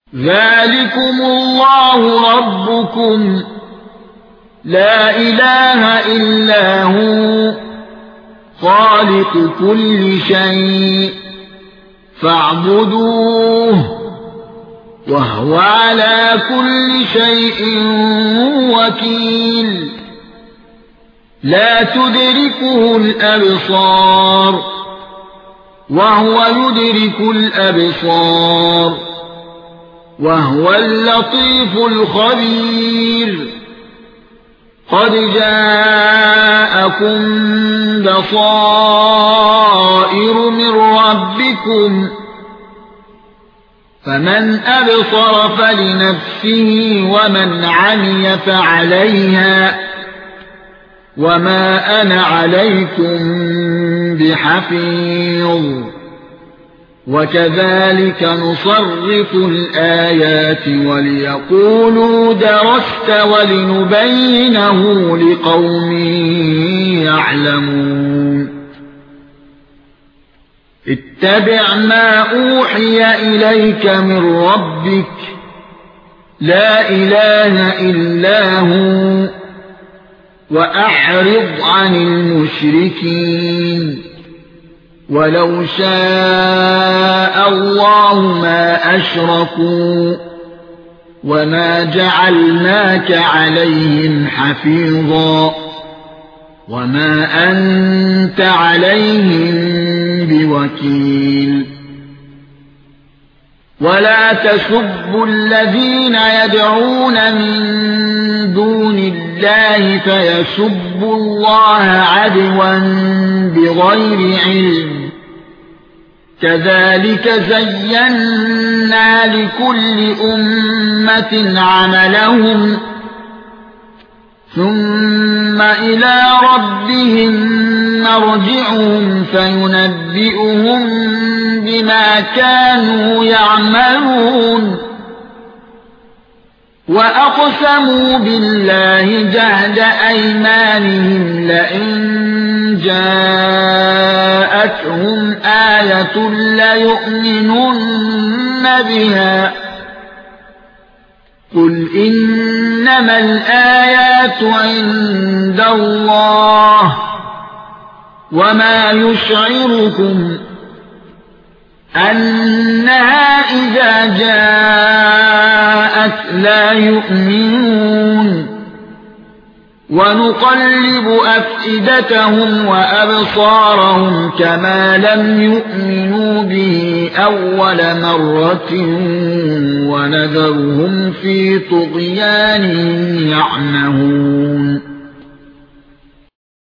ذَلِكُمُ اللَّهُ رَبُّكُمْ لَا إِلَٰهَ إِلَّا هُوَ خَالِقُ كُلِّ شَيْءٍ فَاعْبُدُوهُ وَهُوَ عَلَى كُلِّ شَيْءٍ وَكِيلٌ لا تدركه الأبصار وهو يدرك الأبصار وهو اللطيف الخبير قد جاءكم بصائر من ربكم فمن أبصر فلنفسه ومن عمي فعليها وما أنا عليكم بحفيظ وكذلك نصرف الآيات وليقولوا درست ولنبينه لقوم يعلمون اتبع ما أوحي إليك من ربك لا إله إلا هو وأعرض عن المشركين ولو شاء الله ما أشركوا وما جعلناك عليهم حفيظا وما أنت عليهم بوكيل ولا تسبوا الذين يدعون من دون الله فيسبوا الله عدوا بغير علم كذلك زينا لكل أمة عملهم ثم إلى ربهم مرجعهم فينبئهم بما كانوا يعملون وأقسموا بالله جهد أيمانهم لئن جاءتهم آية ليؤمنن بها قل إنما الآيات عند الله وما يشعركم أنها إذا جاءت لا يؤمنون ونقلب أفئدتهم وأبصارهم كما لم يؤمنوا به أول مرة ونذرهم في طغيانهم يعمهون